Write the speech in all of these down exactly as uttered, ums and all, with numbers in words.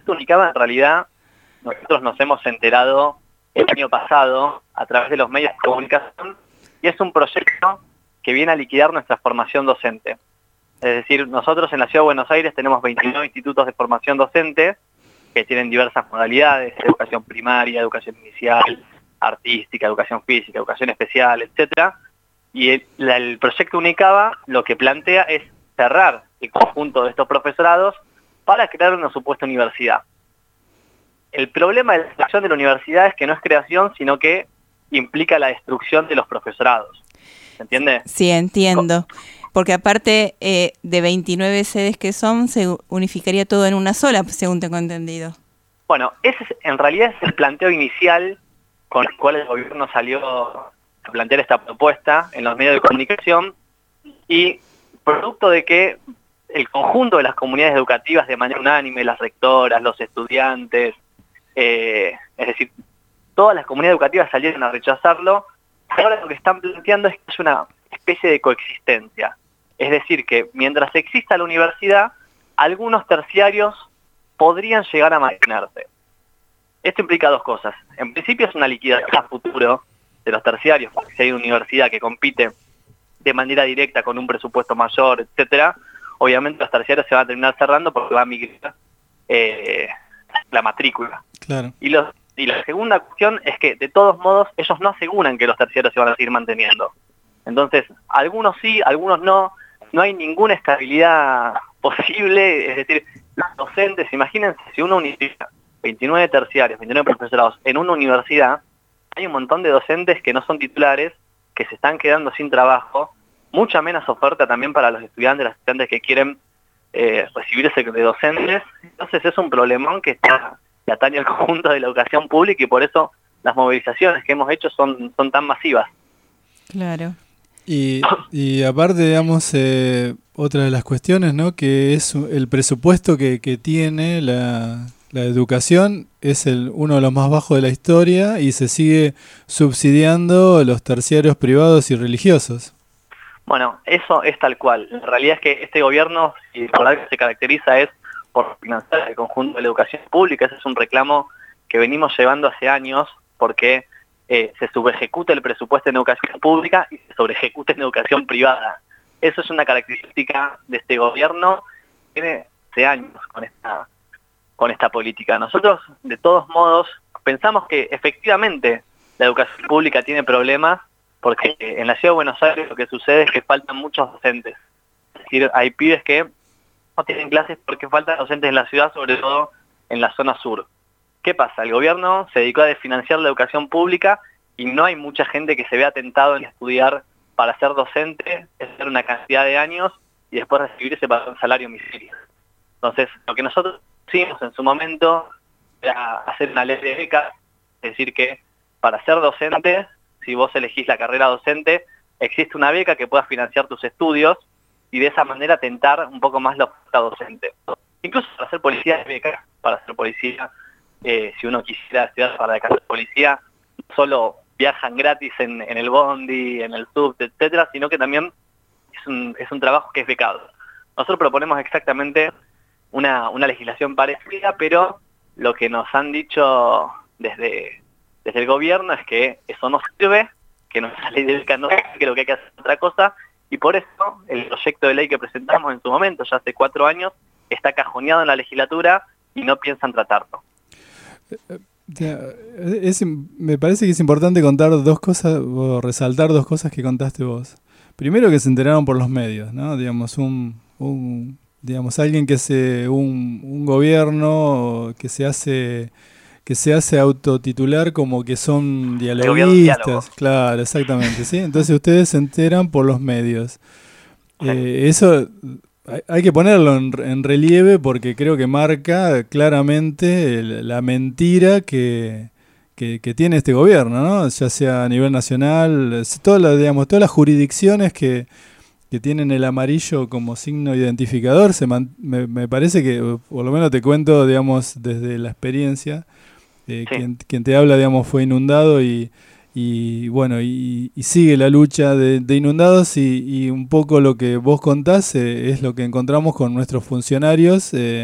proyecto Unicaba, en realidad, nosotros nos hemos enterado el año pasado a través de los medios de comunicación, y es un proyecto que viene a liquidar nuestra formación docente. Es decir, nosotros en la Ciudad de Buenos Aires tenemos veintinueve institutos de formación docente que tienen diversas modalidades: educación primaria, educación inicial, artística, educación física, educación especial, etcétera. Y el, la, el proyecto Unicaba lo que plantea es cerrar el conjunto de estos profesorados para crear una supuesta universidad. El problema de la creación de la universidad es que no es creación, sino que implica la destrucción de los profesorados. ¿Se entiende? Sí, entiendo. Porque aparte eh, de veintinueve sedes que son, se unificaría todo en una sola, según tengo entendido. Bueno, ese es, en realidad es el planteo inicial con el cual el gobierno salió a plantear esta propuesta en los medios de comunicación, y producto de que el conjunto de las comunidades educativas de manera unánime, las rectoras, los estudiantes, eh, es decir, todas las comunidades educativas salieron a rechazarlo. Ahora lo que están planteando es que es una especie de coexistencia. Es decir, que mientras exista la universidad, algunos terciarios podrían llegar a mantenerse. Esto implica dos cosas. En principio es una liquidación a futuro de los terciarios, porque si hay una universidad que compite de manera directa con un presupuesto mayor, etcétera, obviamente los terciarios se van a terminar cerrando porque va a migrar eh, la matrícula. Claro. Y, los, y la segunda cuestión es que, de todos modos, ellos no aseguran que los terciarios se van a seguir manteniendo. Entonces, algunos sí, algunos no. No hay ninguna estabilidad posible. Es decir, los docentes, imagínense, si una universidad, veintinueve terciarios, veintinueve profesorados en una universidad, hay un montón de docentes que no son titulares, que se están quedando sin trabajo, mucha menos oferta también para los estudiantes, los estudiantes que quieren eh, recibirse de docentes. Entonces es un problemón que está que atañe al conjunto de la educación pública, y por eso las movilizaciones que hemos hecho son, son tan masivas. Claro. Y, y aparte, digamos, eh, otra de las cuestiones, ¿no?, que es el presupuesto que, que tiene la, la educación, es el uno de los más bajos de la historia, y se sigue subsidiando los terciarios privados y religiosos. Bueno, eso es tal cual. La realidad es que este gobierno, si la verdad que se caracteriza, es por financiar el conjunto de la educación pública. Ese es un reclamo que venimos llevando hace años, porque eh, se subejecuta el presupuesto en educación pública y se sobreejecuta en educación privada. Eso es una característica de este gobierno, tiene hace años con esta, con esta política. Nosotros, de todos modos, pensamos que efectivamente la educación pública tiene problemas, porque en la Ciudad de Buenos Aires lo que sucede es que faltan muchos docentes. Es decir, hay pibes que no tienen clases porque faltan docentes en la ciudad, sobre todo en la zona sur. ¿Qué pasa? El gobierno se dedicó a desfinanciar la educación pública y no hay mucha gente que se vea tentado en estudiar para ser docente, hacer una cantidad de años y después recibirse para un salario miserio. Entonces, lo que nosotros hicimos en su momento era hacer una ley de becas, es decir, que para ser docente, si vos elegís la carrera docente, existe una beca que pueda financiar tus estudios y de esa manera tentar un poco más la oferta docente. Incluso para ser policía hay becas, para ser policía, eh, si uno quisiera estudiar para la carrera de policía, no solo viajan gratis en, en el bondi, en el subte, etcétera, sino que también es un, es un trabajo que es becado. Nosotros proponemos exactamente una, una legislación parecida, pero lo que nos han dicho desde, desde el gobierno es que eso no sirve, que nuestra ley de beca no sirve, que lo que hay que hacer es otra cosa, y por eso el proyecto de ley que presentamos en su momento, ya hace cuatro años, está cajoneado en la legislatura y no piensan tratarlo. Es, me parece que es importante contar dos cosas, o resaltar dos cosas que contaste vos. Primero, que se enteraron por los medios, ¿no? Digamos, un, un digamos alguien que se un, un gobierno que se hace que se hace autotitular como que son dialoguistas, claro, exactamente, ¿sí? Entonces ustedes se enteran por los medios. Eh, eso hay, hay que ponerlo en, en relieve, porque creo que marca claramente el, la mentira que, que, que tiene este gobierno, ¿no? Ya sea a nivel nacional, todas las, digamos, todas las jurisdicciones que, que tienen el amarillo como signo identificador, se man, me, me parece que, por lo menos te cuento, digamos, desde la experiencia, eh, sí. quien, quien te habla, digamos, fue inundado y, y bueno, y, y sigue la lucha de, de inundados, y, y un poco lo que vos contás eh, es lo que encontramos con nuestros funcionarios eh,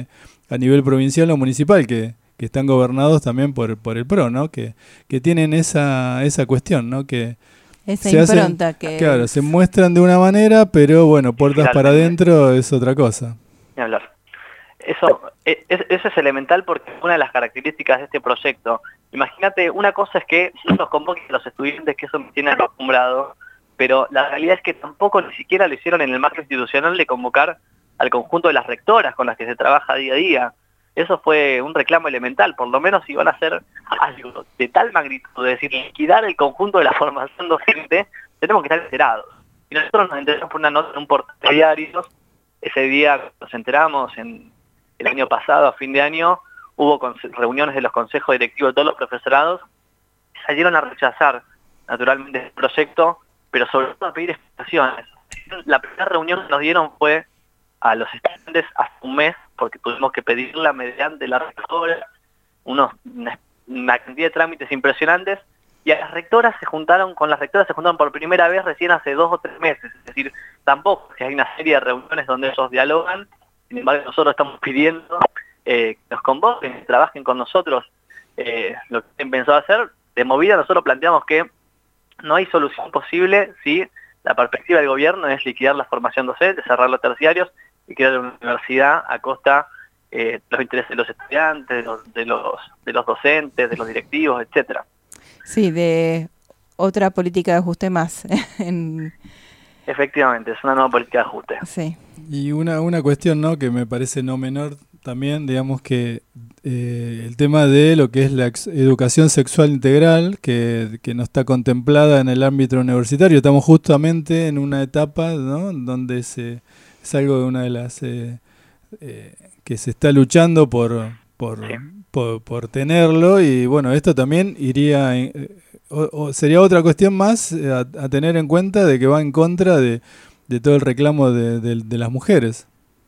a nivel provincial o municipal, que, que están gobernados también por, por el P R O, ¿no? Que, que tienen esa, esa cuestión, ¿no? Que esa se impronta hacen, que... claro, se muestran de una manera, pero bueno, puertas para adentro es otra cosa. Ni hablar. Eso, es, eso es elemental porque es una de las características de este proyecto. Imagínate, una cosa es que no nos convoquen a los estudiantes, que eso me tiene acostumbrado, pero la realidad es que tampoco ni siquiera lo hicieron en el marco institucional de convocar al conjunto de las rectoras con las que se trabaja día a día. Eso fue un reclamo elemental, por lo menos si van a hacer algo de tal magnitud, es decir, liquidar el conjunto de la formación docente, tenemos que estar enterados. Y nosotros nos enteramos por una nota en un portal de diarios, ese día nos enteramos en el año pasado, a fin de año, hubo reuniones de los consejos directivos de todos los profesorados, salieron a rechazar naturalmente el proyecto, pero sobre todo a pedir explicaciones. La primera reunión que nos dieron fue a los estudiantes hace un mes, porque tuvimos que pedirla mediante la rectora, unos, una, una cantidad de trámites impresionantes, y a las rectoras se juntaron, con las rectoras se juntaron por primera vez recién hace dos o tres meses, es decir, tampoco, si hay una serie de reuniones donde ellos dialogan, sin embargo nosotros estamos pidiendo eh, que nos convoquen, que trabajen con nosotros, eh, lo que han pensado hacer. De movida nosotros planteamos que no hay solución posible si la perspectiva del gobierno es liquidar la formación docente, cerrar los terciarios y crear una universidad a costa eh, de los intereses de los estudiantes, de los, de los, de los docentes, de los directivos, etcétera. Sí, de otra política de ajuste más. en... Efectivamente, es una nueva política de ajuste. Sí. Y una, una cuestión, ¿no?, que me parece no menor también, digamos que eh, el tema de lo que es la ex- educación sexual integral, que, que no está contemplada en el ámbito universitario. Estamos justamente en una etapa, ¿no?, donde se, es algo de una de las eh, eh, que se está luchando por, por, Sí. por, por tenerlo, y bueno, esto también iría... Eh, O, o sería otra cuestión más a, a tener en cuenta, de que va en contra de, de todo el reclamo de, de, de las mujeres.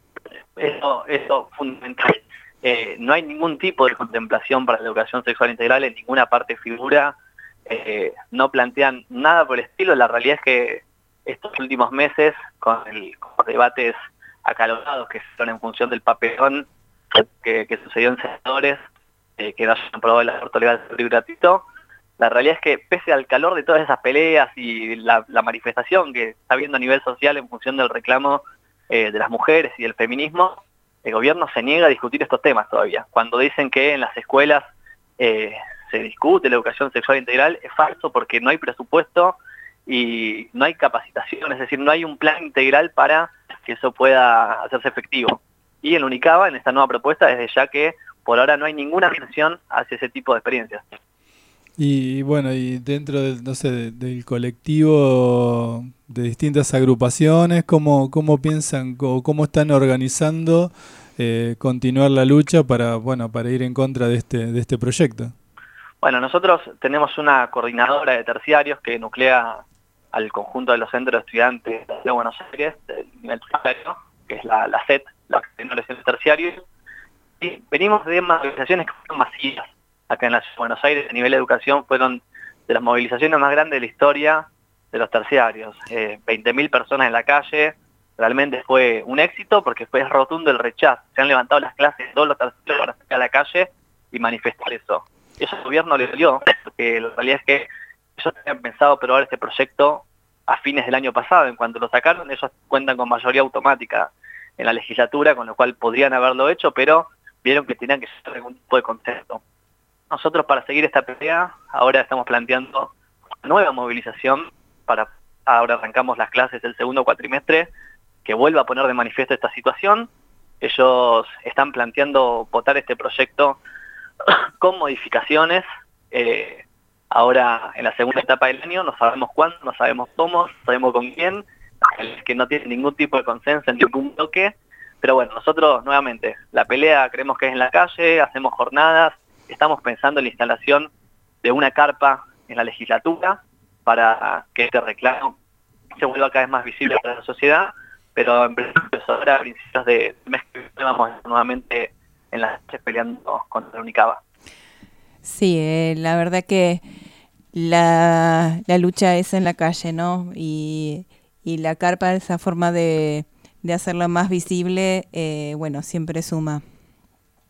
Eso eso fundamental. Eh, no hay ningún tipo de contemplación para la educación sexual integral, en ninguna parte figura, eh, no plantean nada por el estilo. La realidad es que estos últimos meses, con, el, con los debates acalorados que se hicieron en función del papelón que, que sucedió en senadores, eh, que no hayan aprobado el aborto legal seguro y gratuito, la realidad es que pese al calor de todas esas peleas y la, la manifestación que está habiendo a nivel social en función del reclamo eh, de las mujeres y del feminismo, el gobierno se niega a discutir estos temas todavía. Cuando dicen que en las escuelas eh, se discute la educación sexual integral, es falso, porque no hay presupuesto y no hay capacitación, es decir, no hay un plan integral para que eso pueda hacerse efectivo. Y en UNICABA, en esta nueva propuesta, desde ya que por ahora no hay ninguna mención hacia ese tipo de experiencias. Y bueno, y dentro del, no sé, de, del colectivo de distintas agrupaciones, ¿cómo, cómo piensan o cómo están organizando eh, continuar la lucha para, bueno, para ir en contra de este, de este proyecto? Bueno, nosotros tenemos una coordinadora de terciarios que nuclea al conjunto de los centros de estudiantes de Buenos Aires, del nivel terciario, que es la, la C E T, la Coordinadora de Centros Terciarios, y venimos de movilizaciones que fueron masivas acá en la ciudad de Buenos Aires. A nivel de educación fueron de las movilizaciones más grandes de la historia de los terciarios. Eh, veinte mil personas en la calle, realmente fue un éxito porque fue rotundo el rechazo. Se han levantado las clases de todos los terciarios para salir a la calle y manifestar eso. Y eso al gobierno le dolió, porque la realidad es que ellos habían pensado aprobar este proyecto a fines del año pasado. En cuanto lo sacaron, ellos cuentan con mayoría automática en la legislatura, con lo cual podrían haberlo hecho, pero vieron que tenían que ser algún tipo de consenso. Nosotros, para seguir esta pelea, ahora estamos planteando una nueva movilización. Para ahora arrancamos las clases del segundo cuatrimestre, que vuelva a poner de manifiesto esta situación. Ellos están planteando votar este proyecto con modificaciones. Eh, ahora, en la segunda etapa del año, no sabemos cuándo, no sabemos cómo, no sabemos con quién, es que no tiene ningún tipo de consenso en ningún bloque. Pero bueno, nosotros, nuevamente, la pelea creemos que es en la calle, hacemos jornadas. Estamos pensando en la instalación de una carpa en la legislatura para que este reclamo se vuelva cada vez más visible para la sociedad, pero en principio ahora, a principios de mes que viene, vamos nuevamente en las calles peleando contra la UNICABA. Sí, eh, la verdad que la, la lucha es en la calle, ¿no? Y, y la carpa, esa forma de, de hacerlo más visible, eh, bueno, siempre suma.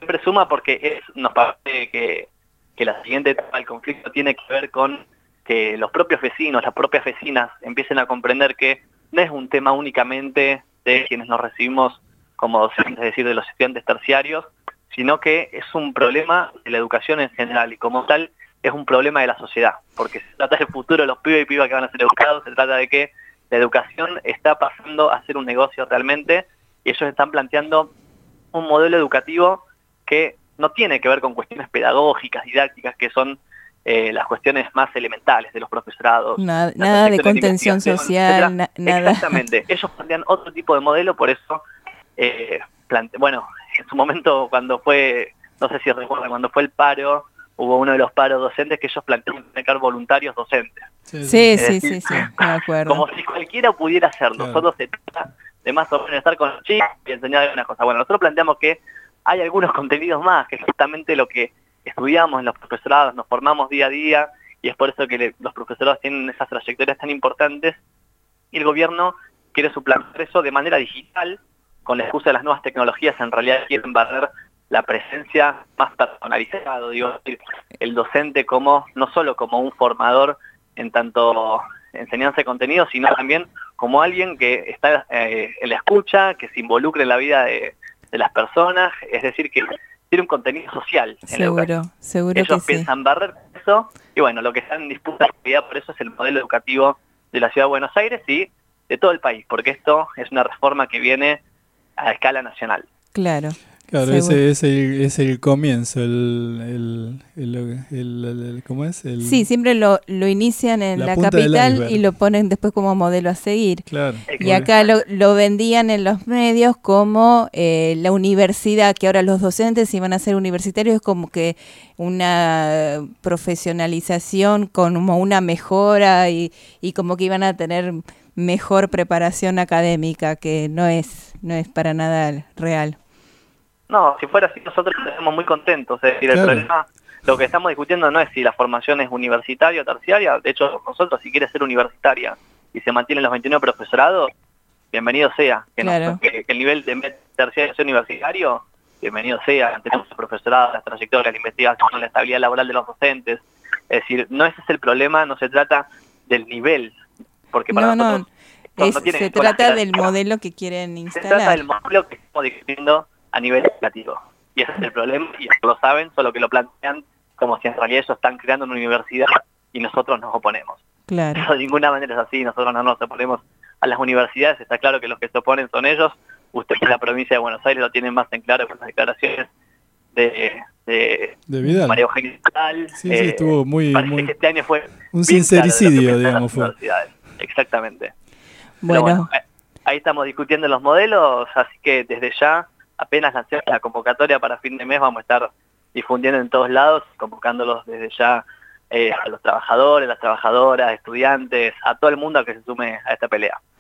siempre suma porque es, nos parece que, que la siguiente etapa del conflicto tiene que ver con que los propios vecinos, las propias vecinas empiecen a comprender que no es un tema únicamente de quienes nos recibimos como docentes, es decir, de los estudiantes terciarios, sino que es un problema de la educación en general y como tal es un problema de la sociedad, porque se trata del futuro de los pibes y pibas que van a ser educados, se trata de que la educación está pasando a ser un negocio realmente y ellos están planteando un modelo educativo que no tiene que ver con cuestiones pedagógicas, didácticas, que son eh, las cuestiones más elementales de los profesorados. Nada, nada de contención social, na nada. Exactamente, ellos plantean otro tipo de modelo, por eso, eh, plante bueno, en su momento cuando fue, no sé si recuerdan, cuando fue el paro, hubo uno de los paros docentes que ellos plantearon tener voluntarios docentes. Sí, sí, sí, decir, sí, sí, me acuerdo. Como si cualquiera pudiera hacerlo, Claro. solo se trata de más o menos estar con los chicos y enseñar algunas cosas. Bueno, nosotros planteamos que hay algunos contenidos más, que es justamente lo que estudiamos en los profesorados, nos formamos día a día, y es por eso que le, los profesorados tienen esas trayectorias tan importantes, y el gobierno quiere suplantar eso de manera digital, con la excusa de las nuevas tecnologías, en realidad quieren barrer la presencia más personalizada, digo, el docente como, no solo como un formador en tanto enseñanza de contenido, sino también como alguien que está eh, en la escucha, que se involucre en la vida de, de las personas, es decir, que tiene un contenido social. En Seguro, seguro Ellos que piensan barrer eso, y bueno, lo que está en disputa en realidad por eso es el modelo educativo de la Ciudad de Buenos Aires y de todo el país, porque esto es una reforma que viene a escala nacional. sí. Claro. Claro, Seguro. ese es el, es el comienzo, el, el, el, el- el- el- ¿cómo es? El, Sí, siempre lo, lo inician en La la, punta del capital iceberg. y lo ponen después como modelo a seguir. Claro. Y acá lo, lo vendían en los medios como eh, la universidad, que ahora los docentes iban a ser universitarios, como que una profesionalización con como una mejora y, y como que iban a tener mejor preparación académica, que no es, no es para nada real. No, si fuera así nosotros estaríamos muy contentos, es decir, el Claro. problema, lo que estamos discutiendo no es si la formación es universitaria o terciaria, de hecho nosotros si quiere ser universitaria y se mantienen los veintinueve profesorados, bienvenido sea, que, Claro. no, que, que el nivel de terciario sea universitario, bienvenido sea, tenemos el profesorado, las trayectorias, la investigación, la estabilidad laboral de los docentes, es decir, no ese es el problema, no se trata del nivel, porque para No, no, nosotros esto es- no tiene se que ver con la trata del jerarquía. modelo que quieren Se trata instalar. del modelo que estamos discutiendo a nivel educativo. Y ese es el problema, y ellos lo saben, solo que lo plantean como si en realidad ellos están creando una universidad y nosotros nos oponemos. Claro. Eso de ninguna manera es así, nosotros no nos oponemos a las universidades, está claro que los que se oponen son ellos. Ustedes en la provincia de Buenos Aires lo tienen más en claro con las declaraciones de, de, De Vidal. María Eugenia Vidal. Sí, sí, estuvo muy- parece muy- que este año fue un bien claro de lo que sincericidio, piensan las digamos, fue. universidades. Exactamente. Pero Bueno, bueno, eh, ahí estamos discutiendo los modelos, así que desde ya, apenas lancemos la convocatoria para fin de mes, vamos a estar difundiendo en todos lados, convocándolos desde ya eh, a los trabajadores, las trabajadoras, estudiantes, a todo el mundo a que se sume a esta pelea.